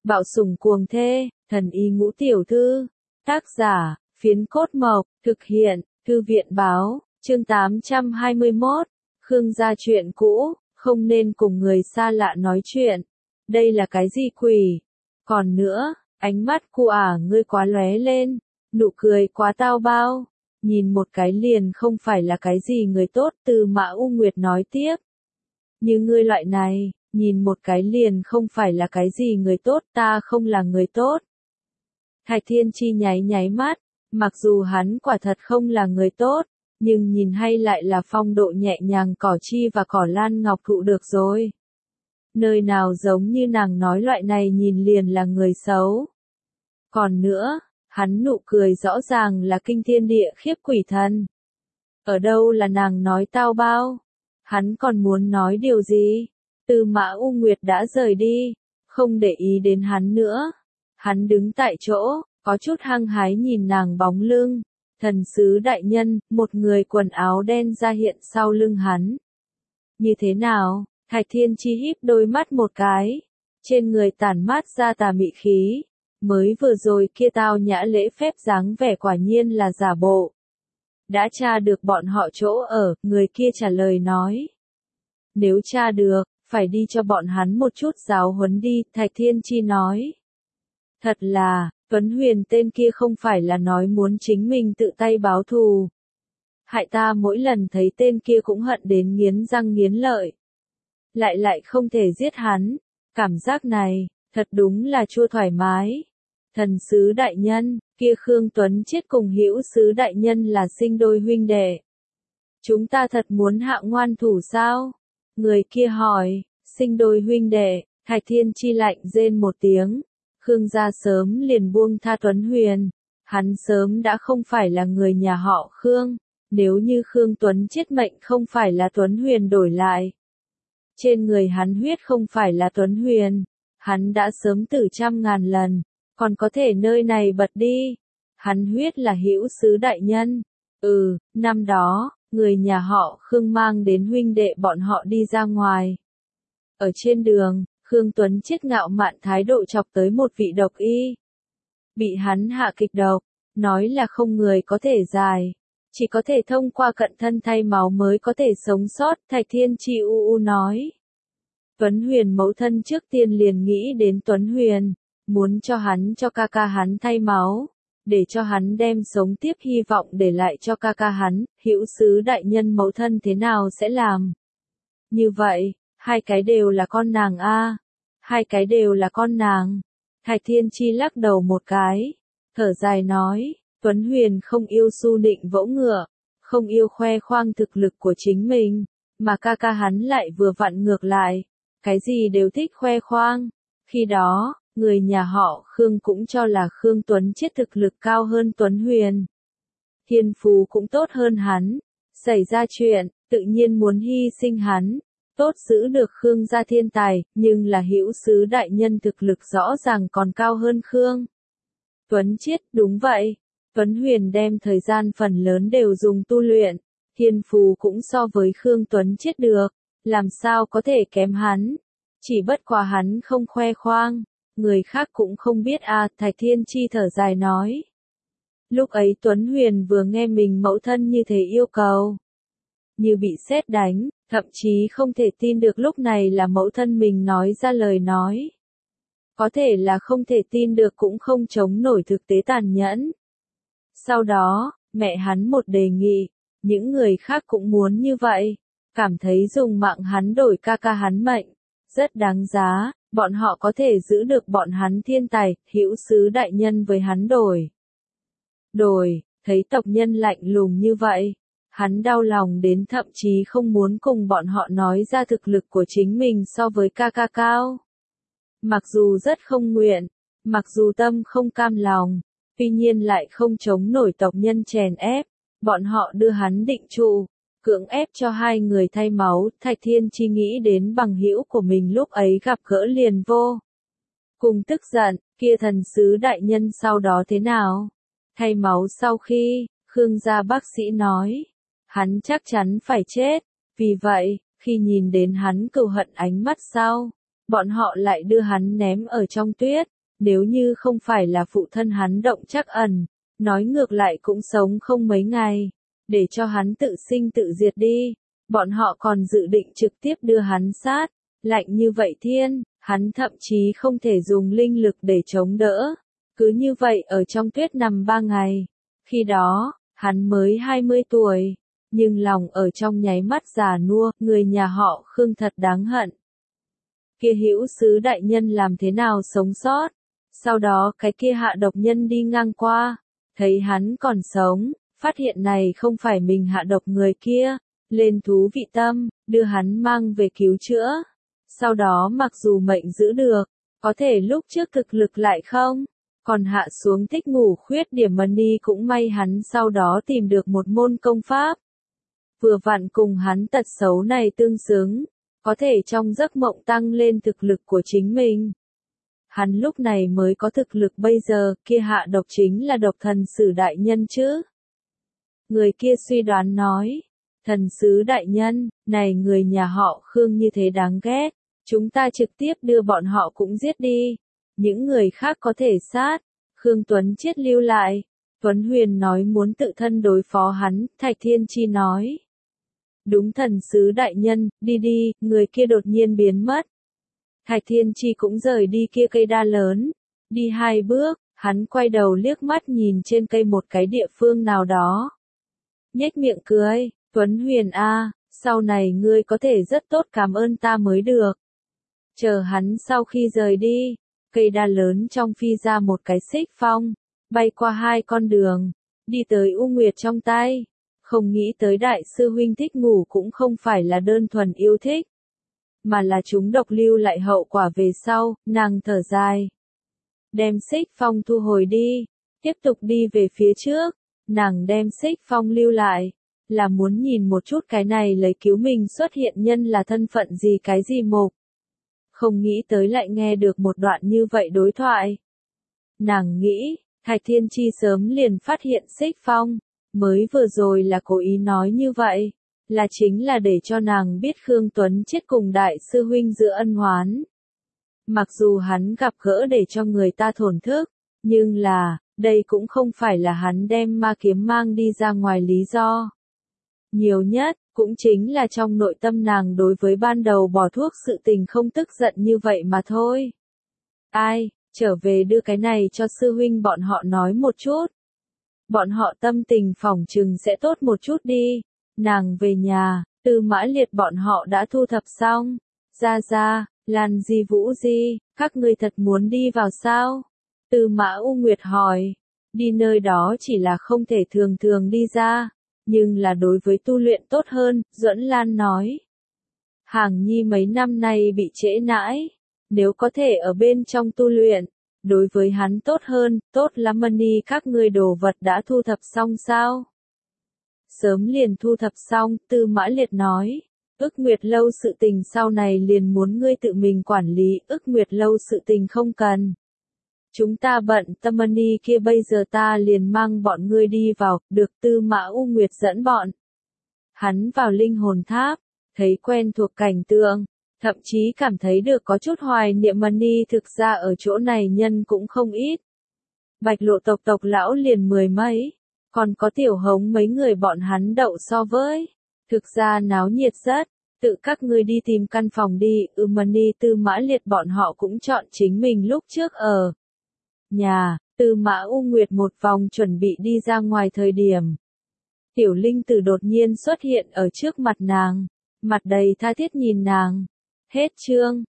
Bạo sủng cuồng thê, thần y ngũ tiểu thư. Tác giả, Phiến Cốt Mộc, thực hiện, Thư viện báo, chương 821. Khương gia chuyện cũ, không nên cùng người xa lạ nói chuyện. Đây là cái gì quỷ? Còn nữa, ánh mắt của ngươi quá lóe lên, nụ cười quá tao bao. Nhìn một cái liền không phải là cái gì người tốt, Từ Mã U Nguyệt nói tiếp. Như ngươi loại này, nhìn một cái liền không phải là cái gì người tốt, ta không là người tốt. Thạch Thiên Chi nháy mắt, mặc dù hắn quả thật không là người tốt, nhưng nhìn hay lại là phong độ nhẹ nhàng cỏ chi và cỏ lan ngọc thụ được rồi. Nơi nào giống như nàng nói loại này nhìn liền là người xấu. Còn nữa, hắn nụ cười rõ ràng là kinh thiên địa khiếp quỷ thần. Ở đâu là nàng nói tao bao? Hắn còn muốn nói điều gì? Từ Mã U Nguyệt đã rời đi, không để ý đến hắn nữa. Hắn đứng tại chỗ, có chút hăng hái nhìn nàng bóng lưng. Thần sứ đại nhân, một người quần áo đen ra hiện sau lưng hắn. Như thế nào? Thạch Thiên Chi híp đôi mắt một cái. Trên người tản mát ra tà mị khí. Mới vừa rồi kia tao nhã lễ phép dáng vẻ quả nhiên là giả bộ. Đã tra được bọn họ chỗ ở, người kia trả lời nói. Nếu tra được, phải đi cho bọn hắn một chút giáo huấn đi, Thạch Thiên Chi nói. Thật là, Tuấn Huyền tên kia không phải là nói muốn chính mình tự tay báo thù. Hại ta mỗi lần thấy tên kia cũng hận đến nghiến răng nghiến lợi. Lại không thể giết hắn, cảm giác này, thật đúng là chua thoải mái. Thần sứ đại nhân, kia Khương Tuấn Chiết cùng Hữu sứ đại nhân là sinh đôi huynh đệ. Chúng ta thật muốn hạ ngoan thủ sao? Người kia hỏi, sinh đôi huynh đệ, Thạch Thiên Chi lạnh rên một tiếng. Khương gia sớm liền buông tha Tuấn Huyền. Hắn sớm đã không phải là người nhà họ Khương. Nếu như Khương Tuấn Chiết mệnh không phải là Tuấn Huyền đổi lại. Trên người hắn huyết không phải là Tuấn Huyền. Hắn đã sớm tử 100.000 lần. Còn có thể nơi này bật đi. Hắn huyết là Hữu sứ đại nhân. Năm đó, người nhà họ Khương mang đến huynh đệ bọn họ đi ra ngoài. Ở trên đường, Khương Tuấn Chiết ngạo mạn thái độ chọc tới một vị độc y. Bị hắn hạ kịch độc, nói là không người có thể giải. Chỉ có thể thông qua cận thân thay máu mới có thể sống sót, Thạch Thiên Chi nói. Tuấn Huyền mẫu thân trước tiên liền nghĩ đến Tuấn Huyền. Muốn cho hắn cho ca ca hắn thay máu, để cho hắn đem sống tiếp hy vọng để lại cho ca ca hắn, Hữu sứ đại nhân mẫu thân thế nào sẽ làm. Như vậy, hai cái đều là con nàng a, hai cái đều là con nàng. Thạch Thiên Chi lắc đầu một cái, thở dài nói, Tuấn Huyền không yêu su nịnh vỗ ngựa, không yêu khoe khoang thực lực của chính mình, mà ca ca hắn lại vừa vặn ngược lại, cái gì đều thích khoe khoang. Khi đó, người nhà họ Khương cũng cho là Khương Tuấn Chiết thực lực cao hơn Tuấn Huyền. Thiên phú cũng tốt hơn hắn. Xảy ra chuyện, tự nhiên muốn hy sinh hắn. Tốt giữ được Khương gia thiên tài, nhưng là Hữu sứ đại nhân thực lực rõ ràng còn cao hơn Khương Tuấn Chiết, đúng vậy. Tuấn Huyền đem thời gian phần lớn đều dùng tu luyện. Thiên phú cũng so với Khương Tuấn Chiết được. Làm sao có thể kém hắn. Chỉ bất quá hắn không khoe khoang. Người khác cũng không biết Thạch Thiên Chi thở dài nói. Lúc ấy Tuấn Huyền vừa nghe mình mẫu thân như thế yêu cầu. Như bị sét đánh, thậm chí không thể tin được lúc này là mẫu thân mình nói ra lời nói. Có thể là không thể tin được cũng không chống nổi thực tế tàn nhẫn. Sau đó, mẹ hắn một đề nghị, những người khác cũng muốn như vậy, cảm thấy dùng mạng hắn đổi ca ca hắn mệnh, rất đáng giá. Bọn họ có thể giữ được bọn hắn thiên tài, Hữu sứ đại nhân với hắn đổi. Thấy tộc nhân lạnh lùng như vậy, hắn đau lòng đến thậm chí không muốn cùng bọn họ nói ra thực lực của chính mình so với ca ca cao. Mặc dù rất không nguyện, mặc dù tâm không cam lòng, tuy nhiên lại không chống nổi tộc nhân chèn ép, bọn họ đưa hắn định trụ. Cưỡng ép cho hai người thay máu, Thạch Thiên Chi nghĩ đến bằng hữu của mình lúc ấy gặp gỡ liền vô. Cùng tức giận, kia thần sứ đại nhân sau đó thế nào? Thay máu sau khi, Khương gia bác sĩ nói, hắn chắc chắn phải chết. Vì vậy, khi nhìn đến hắn cừu hận ánh mắt sau, bọn họ lại đưa hắn ném ở trong tuyết. Nếu như không phải là phụ thân hắn Động Trác Ẩn, nói ngược lại cũng sống không mấy ngày, để cho hắn tự sinh tự diệt đi, bọn họ còn dự định trực tiếp đưa hắn sát, lạnh như vậy thiên, hắn thậm chí không thể dùng linh lực để chống đỡ, cứ như vậy ở trong tuyết nằm 3 ngày, khi đó, hắn mới 20 tuổi, nhưng lòng ở trong nháy mắt già nua, người nhà họ Khương thật đáng hận. Kia hữu sứ đại nhân làm thế nào sống sót? Sau đó cái kia hạ độc nhân đi ngang qua, thấy hắn còn sống, phát hiện này không phải mình hạ độc người kia, lên thú vị tâm, đưa hắn mang về cứu chữa. Sau đó mặc dù mệnh giữ được, có thể lúc trước thực lực lại không, còn hạ xuống thích ngủ khuyết điểm money cũng may hắn sau đó tìm được một môn công pháp. Vừa vặn cùng hắn tật xấu này tương xứng, có thể trong giấc mộng tăng lên thực lực của chính mình. Hắn lúc này mới có thực lực bây giờ, kia hạ độc chính là độc thần sử đại nhân chứ. Người kia suy đoán nói, thần sứ đại nhân, này người nhà họ Khương như thế đáng ghét, chúng ta trực tiếp đưa bọn họ cũng giết đi, những người khác có thể sát. Khương Tuấn Chiết lưu lại, Tuấn Huyền nói muốn tự thân đối phó hắn, Thạch Thiên Chi nói. Đúng thần sứ đại nhân, đi đi, người kia đột nhiên biến mất. Thạch Thiên Chi cũng rời đi kia cây đa lớn, đi 2 bước, hắn quay đầu liếc mắt nhìn trên cây một cái địa phương nào đó. Nhếch miệng cười, Tuấn Huyền a, sau này ngươi có thể rất tốt cảm ơn ta mới được. Chờ hắn sau khi rời đi, cây đa lớn trong phi ra một cái xích phong, bay qua 2 con đường, đi tới U Nguyệt trong tay. Không nghĩ tới đại sư huynh thích ngủ cũng không phải là đơn thuần yêu thích, mà là chúng độc lưu lại hậu quả về sau, nàng thở dài. Đem xích phong thu hồi đi, tiếp tục đi về phía trước, nàng đem xích phong lưu lại, là muốn nhìn một chút cái này lấy cứu mình xuất hiện nhân là thân phận gì cái gì mục. Không nghĩ tới lại nghe được một đoạn như vậy đối thoại. Nàng nghĩ, Thạch Thiên Chi sớm liền phát hiện xích phong, mới vừa rồi là cố ý nói như vậy, là chính là để cho nàng biết Khương Tuấn Chiết cùng đại sư huynh giữa ân oán. Mặc dù hắn gặp gỡ để cho người ta thổn thức, nhưng là, đây cũng không phải là hắn đem ma kiếm mang đi ra ngoài lý do. Nhiều nhất, cũng chính là trong nội tâm nàng đối với ban đầu bỏ thuốc sự tình không tức giận như vậy mà thôi. Ai, trở về đưa cái này cho sư huynh bọn họ nói một chút. Bọn họ tâm tình phỏng chừng sẽ tốt một chút đi. Nàng về nhà, Tư Mã Liệt bọn họ đã thu thập xong. Ra, Lan Di Vũ Di, các ngươi thật muốn đi vào sao? Tư Mã U Nguyệt hỏi. Đi nơi đó chỉ là không thể thường thường đi ra, nhưng là đối với tu luyện tốt hơn, Duẫn Lan nói. Hàng Nhi mấy năm nay bị trễ nãi, nếu có thể ở bên trong tu luyện, đối với hắn tốt hơn, tốt lắm. Money các ngươi đồ vật đã thu thập xong sao? Sớm liền thu thập xong, Tư Mã Liệt nói. Ức Nguyệt lâu sự tình sau này liền muốn ngươi tự mình quản lý, Ức Nguyệt lâu sự tình không cần. Chúng ta bận tâm money kia, bây giờ ta liền mang bọn ngươi đi vào, được. Tư Mã U Nguyệt dẫn bọn hắn vào linh hồn tháp, thấy quen thuộc cảnh tượng, thậm chí cảm thấy được có chút hoài niệm money, thực ra ở chỗ này nhân cũng không ít. Bạch Lộ tộc lão liền 10 mấy, còn có Tiểu Hống mấy người bọn hắn đậu so với. Thực ra náo nhiệt rất, tự các ngươi đi tìm căn phòng đi. Money Tư Mã Liệt bọn họ cũng chọn chính mình lúc trước ở nhà. Tư Mã U Nguyệt một vòng chuẩn bị đi ra ngoài thời điểm, Tiểu Linh Tử đột nhiên xuất hiện ở trước mặt nàng, mặt đầy tha thiết nhìn nàng. Hết chương.